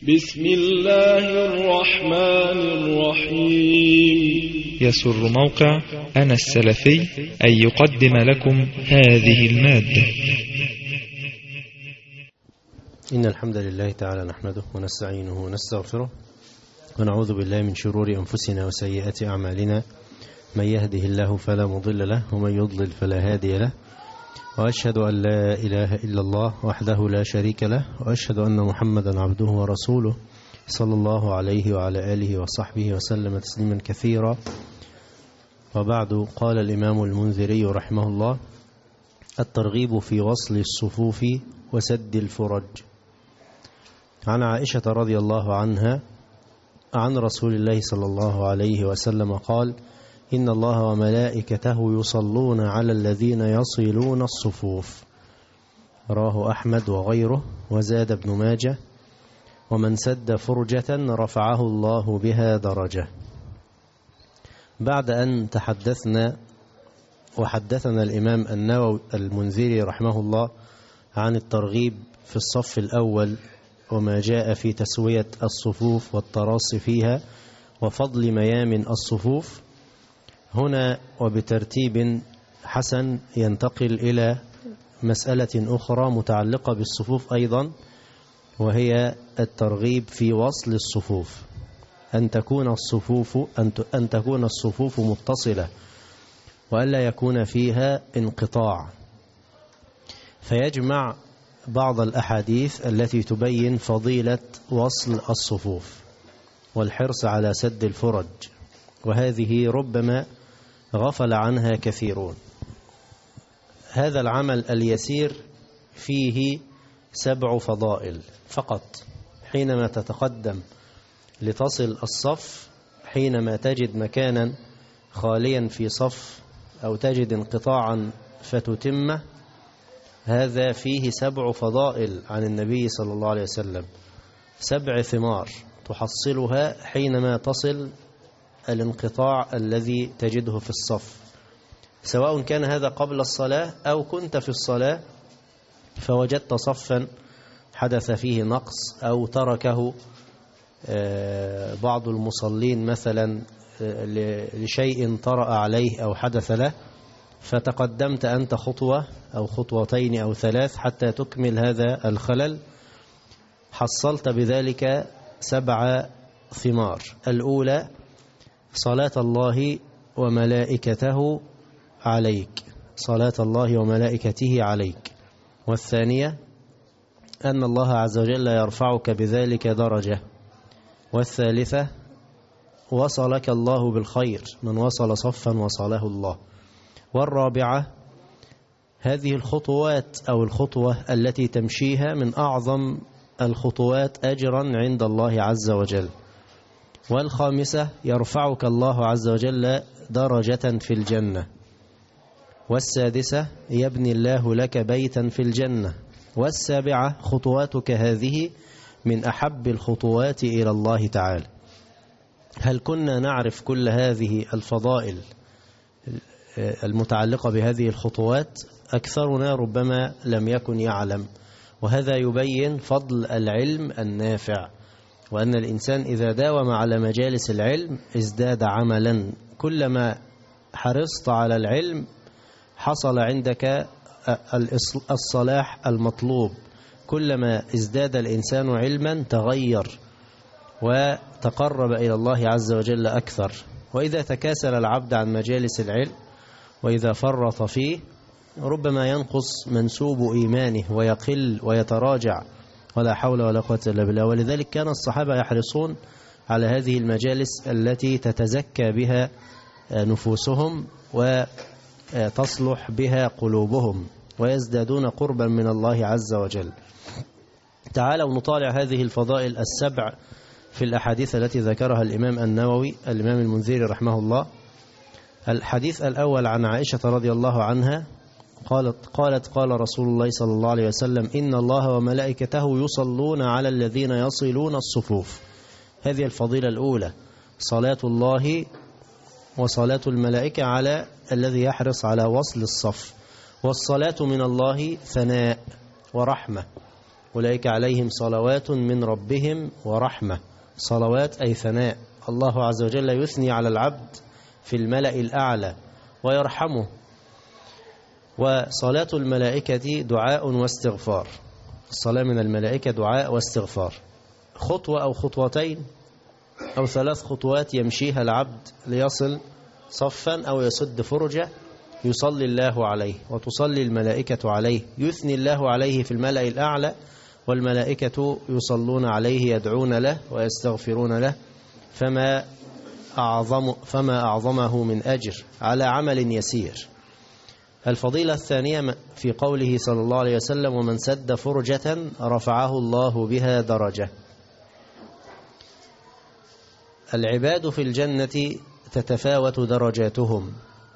بسم الله الرحمن الرحيم. يسر موقع أنا السلفي أن يقدم لكم هذه المادة. إن الحمد لله تعالى نحمده ونستعينه ونستغفره ونعوذ بالله من شرور أنفسنا وسيئات أعمالنا، من يهده الله فلا مضل له ومن يضلل فلا هادي له، وأشهد أن لا إله إلا الله وحده لا شريك له، وأشهد أن محمدا عبده ورسوله صلى الله عليه وعلى آله وصحبه وسلم تسليما كثيرا. وبعد، قال الإمام المنذري رحمه الله: الترغيب في وصل الصفوف وسد الفرج. عن عائشة رضي الله عنها عن رسول الله صلى الله عليه وسلم قال: إن الله وملائكته يصلون على الذين يصلون الصفوف. رواه أحمد وغيره، وزاد ابن ماجه: ومن سد فرجة رفعه الله بها درجة. بعد أن وحدثنا الإمام النووي المنذري رحمه الله عن الترغيب في الصف الأول وما جاء في تسوية الصفوف والتراص فيها وفضل ميامن الصفوف، هنا وبترتيب حسن ينتقل إلى مسألة أخرى متعلقة بالصفوف أيضا، وهي الترغيب في وصل الصفوف، أن تكون الصفوف متصلة وألا يكون فيها انقطاع، فيجمع بعض الأحاديث التي تبين فضيلة وصل الصفوف والحرص على سد الفرج، وهذه ربما غفل عنها كثيرون. هذا العمل اليسير فيه 7 فضائل فقط. حينما تتقدم لتصل الصف، حينما تجد مكانا خاليا في صف أو تجد انقطاعا فتتمه، هذا فيه 7 فضائل عن النبي صلى الله عليه وسلم، 7 ثمار تحصلها حينما تصل الانقطاع الذي تجده في الصف، سواء كان هذا قبل الصلاة أو كنت في الصلاة فوجدت صفا حدث فيه نقص أو تركه بعض المصلين مثلا لشيء طرأ عليه أو حدث له، فتقدمت أنت خطوة أو خطوتين أو 3 حتى تكمل هذا الخلل، حصلت بذلك 7 ثمار. الأولى: صلاة الله وملائكته عليك، صلاة الله وملائكته عليك. والثانية: أن الله عز وجل يرفعك بذلك درجة. والثالثة: وصلك الله بالخير، من وصل صفا وصله الله. والرابعة: هذه الخطوات أو الخطوة التي تمشيها من أعظم الخطوات أجرا عند الله عز وجل. والخامسة: يرفعك الله عز وجل درجة في الجنة. والسادسة: يبني الله لك بيتا في الجنة. والسابعة: خطواتك هذه من أحب الخطوات إلى الله تعالى. هل كنا نعرف كل هذه الفضائل المتعلقة بهذه الخطوات؟ أكثرنا ربما لم يكن يعلم، وهذا يبين فضل العلم النافع، وأن الإنسان إذا داوم على مجالس العلم ازداد عملا. كلما حرصت على العلم حصل عندك الصلاح المطلوب، كلما ازداد الإنسان علما تغير وتقرب إلى الله عز وجل أكثر. وإذا تكاسل العبد عن مجالس العلم وإذا فرط فيه ربما ينقص منسوب إيمانه ويقل ويتراجع، ولا حول ولا قوة إلا بالله. ولذلك كان الصحابة يحرصون على هذه المجالس التي تتزكى بها نفوسهم وتصلح بها قلوبهم ويزدادون قربا من الله عز وجل. تعالوا نطالع هذه الفضائل 7 في الأحاديث التي ذكرها الإمام النووي الإمام المنذري رحمه الله. الحديث الأول عن عائشة رضي الله عنها قالت: قال رسول الله صلى الله عليه وسلم: إن الله وملائكته يصلون على الذين يصلون الصفوف. هذه الفضيلة الأولى، صلاة الله وصلاة الملائكة على الذي يحرص على وصل الصف. والصلاة من الله ثناء ورحمة، أولئك عليهم صلوات من ربهم ورحمة. صلوات أي ثناء، الله عز وجل يثني على العبد في الملأ الأعلى ويرحمه. وصلاة الملائكة دعاء واستغفار، الصلاة من الملائكة دعاء واستغفار، خطوة أو خطوتين أو 3 خطوات يمشيها العبد ليصل صفا أو يسد فرجة يصلي الله عليه وتصلي الملائكة عليه، يثني الله عليه في الملأ الأعلى، والملائكة يصلون عليه يدعون له ويستغفرون له، فما أعظمه من أجر على عمل يسير. الفضيلة الثانية في قوله صلى الله عليه وسلم: ومن سد فرجة رفعه الله بها درجة. العباد في الجنة تتفاوت درجاتهم،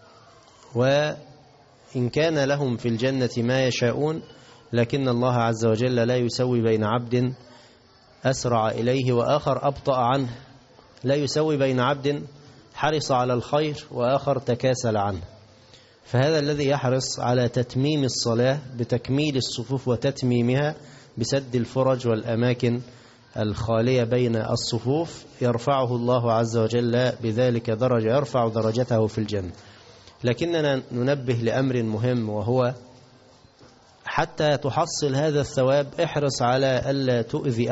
وإن كان لهم في الجنة ما يشاءون، لكن الله عز وجل لا يسوي بين عبد أسرع إليه وآخر أبطأ عنه، لا يسوي بين عبد حرص على الخير وآخر تكاسل عنه. فهذا الذي يحرص على تتميم الصلاة بتكميل الصفوف وتتميمها بسد الفرج والأماكن الخالية بين الصفوف يرفعه الله عز وجل بذلك درجة، يرفع درجته في الجنة. لكننا ننبه لأمر مهم، وهو حتى تحصل هذا الثواب احرص على ألا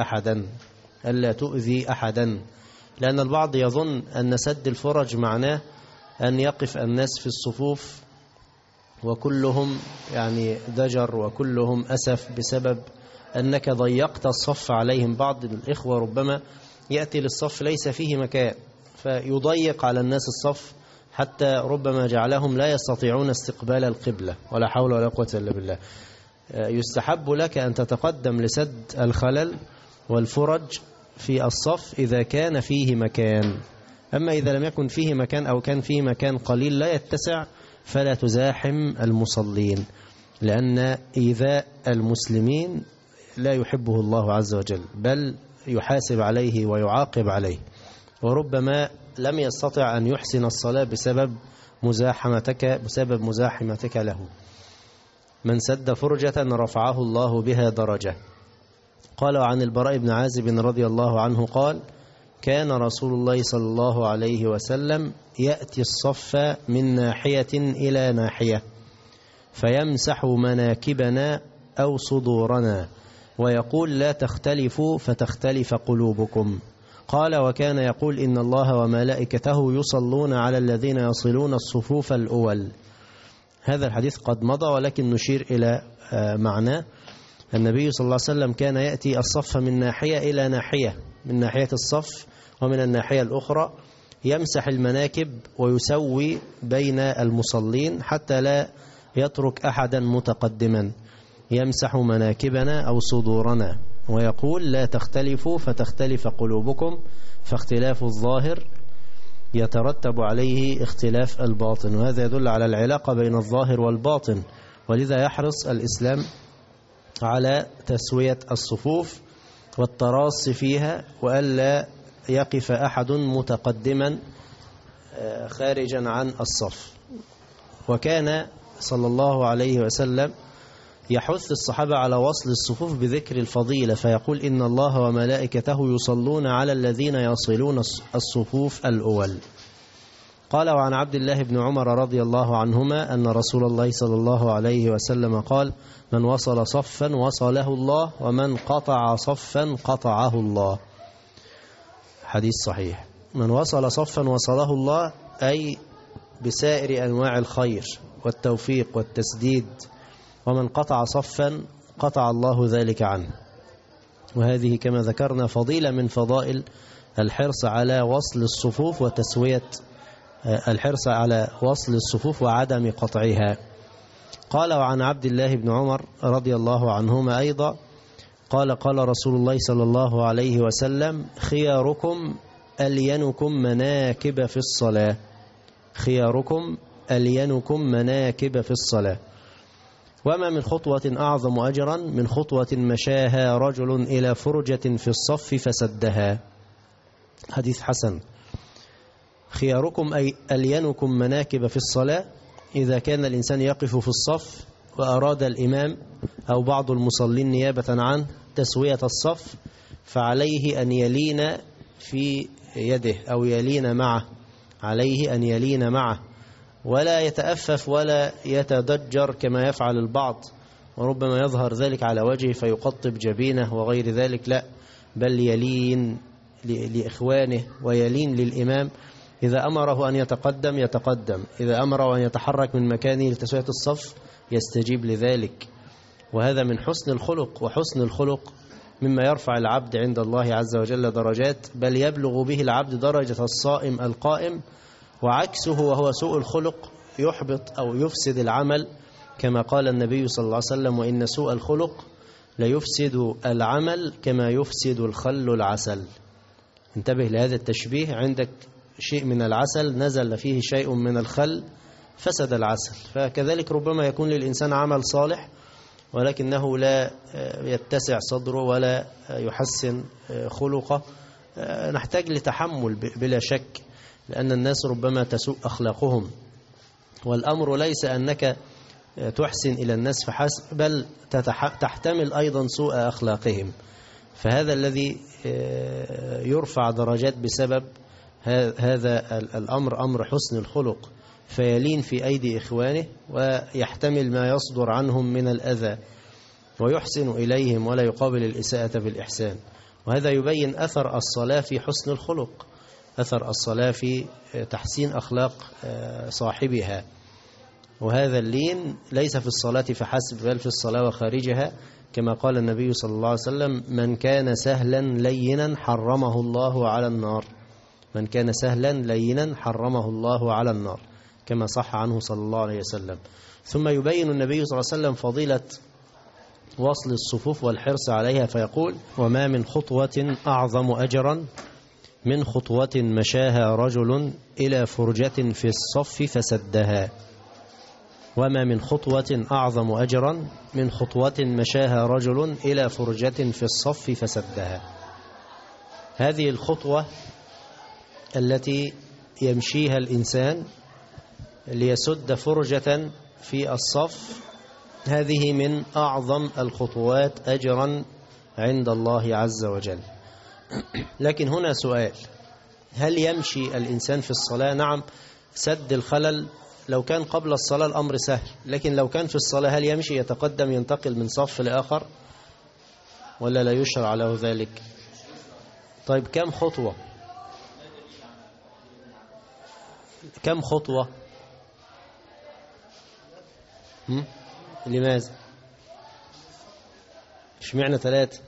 تؤذي أحدا، لأن البعض يظن أن سد الفرج معناه أن يقف الناس في الصفوف وكلهم يعني ضجر وكلهم أسف بسبب أنك ضيقت الصف عليهم. بعض الإخوة ربما يأتي للصف ليس فيه مكان فيضيق على الناس الصف حتى ربما جعلهم لا يستطيعون استقبال القبلة، ولا حول ولا قوة إلا بالله. يستحب لك أن تتقدم لسد الخلل والفرج في الصف إذا كان فيه مكان، أما إذا لم يكن فيه مكان أو كان فيه مكان قليل لا يتسع فلا تزاحم المصلين، لأن إيذاء المسلمين لا يحبه الله عز وجل، بل يحاسب عليه ويعاقب عليه، وربما لم يستطع أن يحسن الصلاة بسبب مزاحمتك له. من سد فرجة رفعه الله بها درجة. قال عن البراء بن عازب رضي الله عنه قال: كان رسول الله صلى الله عليه وسلم يأتي الصف من ناحية إلى ناحية فيمسح مناكبنا أو صدورنا ويقول: لا تختلفوا فتختلف قلوبكم. قال: وكان يقول: إن الله وملائكته يصلون على الذين يصلون الصفوف الأول. هذا الحديث قد مضى، ولكن نشير إلى معناه. النبي صلى الله عليه وسلم كان يأتي الصف من ناحية إلى ناحية، من ناحية الصف ومن الناحية الأخرى، يمسح المناكب ويسوي بين المصلين حتى لا يترك أحدا متقدما، يمسح مناكبنا أو صدورنا ويقول: لا تختلفوا فتختلف قلوبكم، فاختلاف الظاهر يترتب عليه اختلاف الباطن. وهذا يدل على العلاقة بين الظاهر والباطن، ولذا يحرص الإسلام على تسوية الصفوف والتراص فيها، وألا يقف أحد متقدما خارجا عن الصف. وكان صلى الله عليه وسلم يحث الصحابة على وصل الصفوف بذكر الفضيلة، فيقول: إن الله وملائكته يصلون على الذين يصلون الصفوف الأول. قال: وعن عبد الله بن عمر رضي الله عنهما أن رسول الله صلى الله عليه وسلم قال: من وصل صفا وصله الله، ومن قطع صفا قطعه الله. حديث صحيح. من وصل صفا وصله الله، أي بسائر أنواع الخير والتوفيق والتسديد، ومن قطع صفا قطع الله ذلك عنه. وهذه كما ذكرنا فضيلة من فضائل الحرص على وصل الصفوف وتسوية الحرص على وصل الصفوف وعدم قطعها. قال: وعن عبد الله بن عمر رضي الله عنهما أيضا قال: قال رسول الله صلى الله عليه وسلم: خياركم ألينكم مناكب في الصلاة. خياركم ألينكم مناكب في الصلاة. وما من خطوة أعظم أجرا من خطوة مشاها رجل إلى فرجة في الصف فسدها. حديث حسن. خياركم أي ألينكم مناكب في الصلاة، إذا كان الإنسان يقف في الصف وأراد الإمام أو بعض المصلين نيابة عنه تسوية الصف فعليه أن يلين في يده أو يلين معه، عليه أن يلين معه ولا يتأفف ولا يتضجر كما يفعل البعض، وربما يظهر ذلك على وجهه فيقطب جبينه وغير ذلك، لا، بل يلين لإخوانه ويلين للإمام. إذا أمره أن يتقدم يتقدم، إذا أمره أن يتحرك من مكانه لتسوية الصف يستجيب لذلك. وهذا من حسن الخلق، وحسن الخلق مما يرفع العبد عند الله عز وجل درجات، بل يبلغ به العبد درجة الصائم القائم، وعكسه وهو سوء الخلق يحبط أو يفسد العمل، كما قال النبي صلى الله عليه وسلم: وإن سوء الخلق ليفسد العمل كما يفسد الخل العسل. انتبه لهذا التشبيه، عندك شيء من العسل نزل فيه شيء من الخل فسد العسل، فكذلك ربما يكون للإنسان عمل صالح ولكنه لا يتسع صدره ولا يحسن خلقه، نحتاج لتحمل بلا شك، لأن الناس ربما تسوء أخلاقهم، والأمر ليس أنك تحسن إلى الناس فحسب، بل تحتمل أيضا سوء أخلاقهم، فهذا الذي يرفع درجات بسبب هذا الأمر، أمر حسن الخلق، فيلين في أيدي إخوانه ويحتمل ما يصدر عنهم من الأذى ويحسن إليهم ولا يقابل الإساءة بالإحسان. وهذا يبين أثر الصلاة في حسن الخلق، أثر الصلاة في تحسين أخلاق صاحبها. وهذا اللين ليس في الصلاة فحسب، بل في الصلاة وخارجها، كما قال النبي صلى الله عليه وسلم: من كان سهلا لينا حرمه الله على النار، من كان سهلا لينا حرمه الله على النار، كما صح عنه صلى الله عليه وسلم. ثم يبين النبي صلى الله عليه وسلم فضيلة وصل الصفوف والحرص عليها، فيقول: وما من خطوة أعظم أجرا من خطوة مشاها رجل إلى فرجة في الصف فسدها. وما من خطوة أعظم أجرا من خطوة مشاها رجل إلى فرجة في الصف فسدها. هذه الخطوة التي يمشيها الإنسان ليسد فرجة في الصف، هذه من أعظم الخطوات أجرا عند الله عز وجل. لكن هنا سؤال: هل يمشي الإنسان في الصلاة؟ نعم، سد الخلل لو كان قبل الصلاة الأمر سهل، لكن لو كان في الصلاة هل يمشي يتقدم ينتقل من صف لآخر ولا لا يشرع له ذلك؟ طيب كم خطوة؟ كم خطوة؟ لماذا؟ اشمعنى 3؟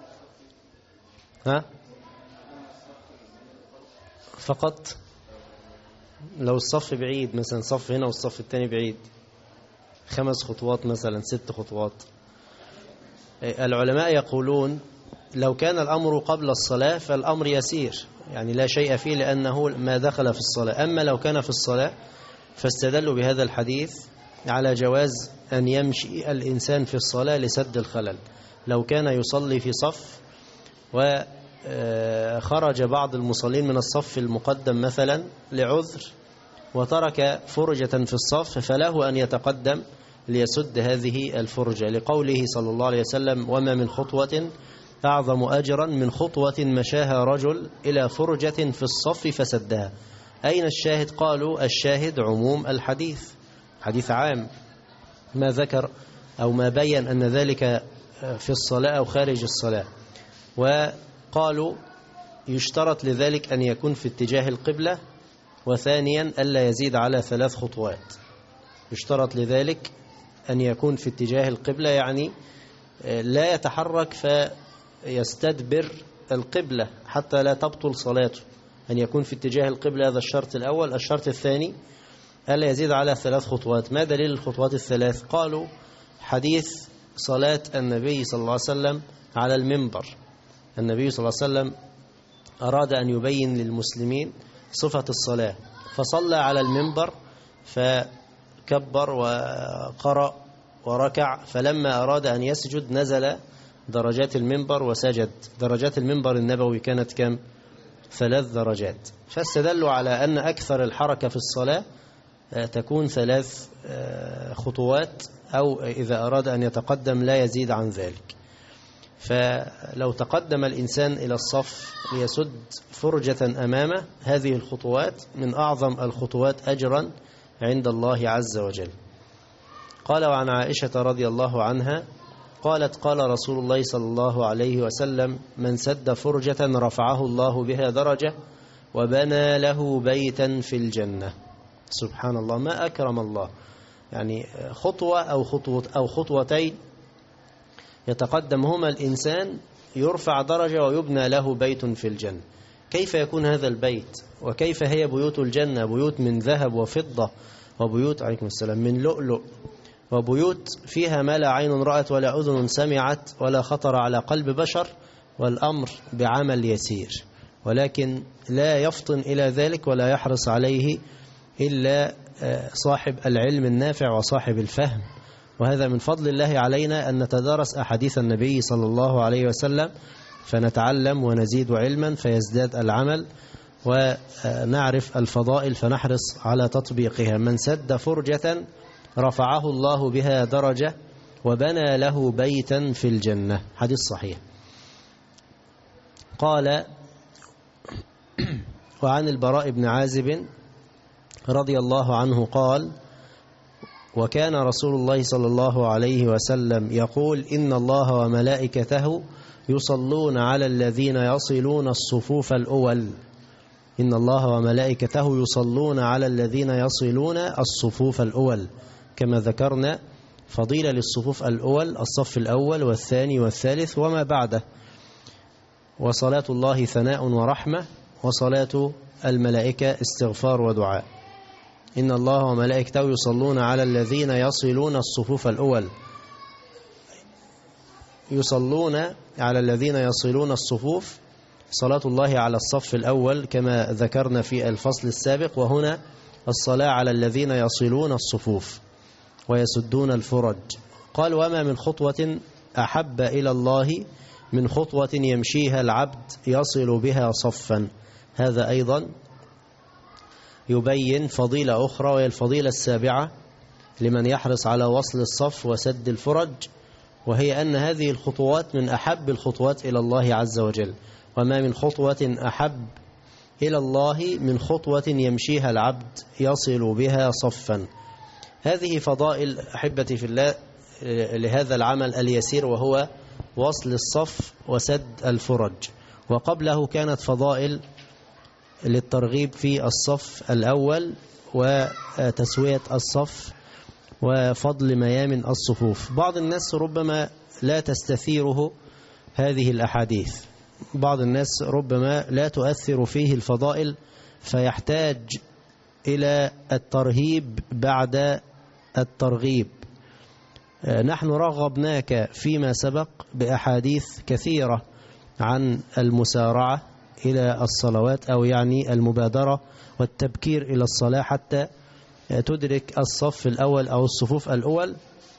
فقط؟ لو الصف بعيد مثلا، صف هنا والصف الثاني بعيد، 5 خطوات مثلا، 6 خطوات. العلماء يقولون لو كان الأمر قبل الصلاة فالأمر يسير، يعني لا شيء فيه لأنه ما دخل في الصلاة. أما لو كان في الصلاة فاستدلوا بهذا الحديث على جواز أن يمشي الإنسان في الصلاة لسد الخلل. لو كان يصلي في صف وخرج بعض المصلين من الصف المقدم مثلا لعذر وترك فرجة في الصف، فله أن يتقدم ليسد هذه الفرجة، لقوله صلى الله عليه وسلم: وما من خطوة أعظم أجرا من خطوة مشاها رجل إلى فرجة في الصف فسدها. أين الشاهد؟ قالوا الشاهد عموم الحديث، حديث عام، ما ذكر أو ما بين أن ذلك في الصلاة أو خارج الصلاة. وقالوا يشترط لذلك أن يكون في اتجاه القبلة، وثانيا ألا يزيد على 3 خطوات. يشترط لذلك أن يكون في اتجاه القبلة، يعني لا يتحرك فيستدبر القبلة حتى لا تبطل صلاته، أن يكون في اتجاه القبلة، هذا الشرط الأول. الشرط الثاني ألا يزيد على 3 خطوات. ما دليل الخطوات ال3؟ قالوا حديث صلاة النبي صلى الله عليه وسلم على المنبر. النبي صلى الله عليه وسلم أراد أن يبين للمسلمين صفة الصلاة، فصلى على المنبر فكبر وقرأ وركع، فلما أراد أن يسجد نزل درجات المنبر وسجد. درجات المنبر النبوي كانت كم؟ 3 درجات. فاستدلوا على أن أكثر الحركة في الصلاة تكون 3 خطوات، أو إذا أراد أن يتقدم لا يزيد عن ذلك. فلو تقدم الإنسان إلى الصف ليسد فرجة أمامه، هذه الخطوات من أعظم الخطوات أجرا عند الله عز وجل. قال: وعن عائشة رضي الله عنها قالت: قال رسول الله صلى الله عليه وسلم: من سد فرجة رفعه الله بها درجة وبنى له بيتا في الجنة. سبحان الله، ما أكرم الله. يعني خطوة أو خطوتين يتقدمهما الإنسان يرفع درجة ويبنى له بيت في الجنة. كيف يكون هذا البيت؟ وكيف هي بيوت الجنة؟ بيوت من ذهب وفضة، وبيوت عليكم السلام من لؤلؤ، وبيوت فيها ما لا عين رأت ولا أذن سمعت ولا خطر على قلب بشر، والأمر بعمل يسير، ولكن لا يفطن إلى ذلك ولا يحرص عليه إلا صاحب العلم النافع وصاحب الفهم. وهذا من فضل الله علينا أن نتدارس أحاديث النبي صلى الله عليه وسلم، فنتعلم ونزيد علما فيزداد العمل، ونعرف الفضائل فنحرص على تطبيقها. من سد فرجة رفعه الله بها درجة وبنى له بيتا في الجنة. حديث صحيح. قال: وعن البراء بن عازب رضي الله عنه قال: وكان رسول الله صلى الله عليه وسلم يقول: إن الله وملائكته يصلون على الذين يصلون الصفوف الأول. إن الله وملائكته يصلون على الذين يصلون الصفوف الأول، كما ذكرنا فضيلة للصفوف الأول، الصف الأول والثاني والثالث وما بعده. وصلاة الله ثناء ورحمة، وصلاة الملائكة استغفار ودعاء. إن الله وملائكته يصلون على الذين يصلون الصفوف الأول، يصلون على الذين يصلون الصفوف، صلاة الله على الصف الأول كما ذكرنا في الفصل السابق، وهنا الصلاة على الذين يصلون الصفوف ويسدون الفرج. قال: وما من خطوة أحب إلى الله من خطوة يمشيها العبد يصل بها صفا. هذا أيضا يبين فضيلة أخرى، وهي الفضيلة السابعة لمن يحرص على وصل الصف وسد الفرج، وهي أن هذه الخطوات من أحب الخطوات إلى الله عز وجل. وما من خطوة أحب إلى الله من خطوة يمشيها العبد يصل بها صفا. هذه فضائل أحبتي في الله لهذا العمل اليسير، وهو وصل الصف وسد الفرج. وقبله كانت فضائل للترغيب في الصف الأول وتسوية الصف وفضل ميامن الصفوف. بعض الناس ربما لا تستثيره هذه الأحاديث، بعض الناس ربما لا تؤثر فيه الفضائل، فيحتاج إلى الترهيب بعد الترغيب. نحن رغبناك فيما سبق بأحاديث كثيرة عن المسارعة إلى الصلوات، أو يعني المبادرة والتبكير إلى الصلاة حتى تدرك الصف الأول أو الصفوف الأول.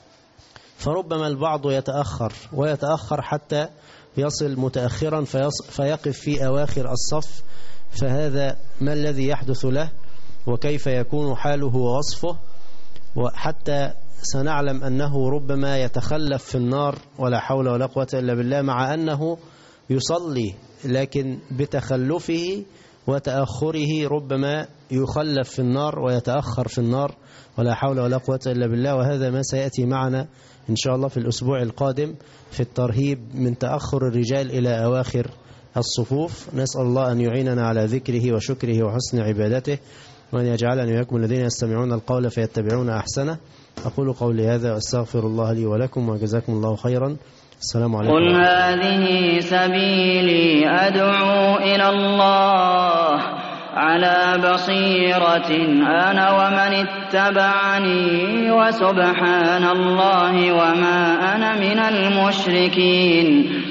فربما البعض يتأخر ويتأخر حتى يصل متأخرا فيقف في أواخر الصف، فهذا ما الذي يحدث له وكيف يكون حاله ووصفه؟ وحتى سنعلم أنه ربما يتخلف في النار، ولا حول ولا قوة إلا بالله، مع أنه يصلي، لكن بتخلفه وتأخره ربما يخلف في النار ويتأخر في النار، ولا حول ولا قوة إلا بالله. وهذا ما سيأتي معنا إن شاء الله في الأسبوع القادم في الترهيب من تأخر الرجال إلى أواخر الصفوف. نسأل الله أن يعيننا على ذكره وشكره وحسن عبادته، وأن يجعلني وإياكم الذين يستمعون القول فيتبعون أحسنه. أقول قولي هذا وأستغفر الله لي ولكم، وجزاكم الله خيرا. السلام عليكم. قل هذه سبيلي أدعو إلى الله على بصيرة أنا ومن اتبعني، وسبحان الله وما أنا من المشركين.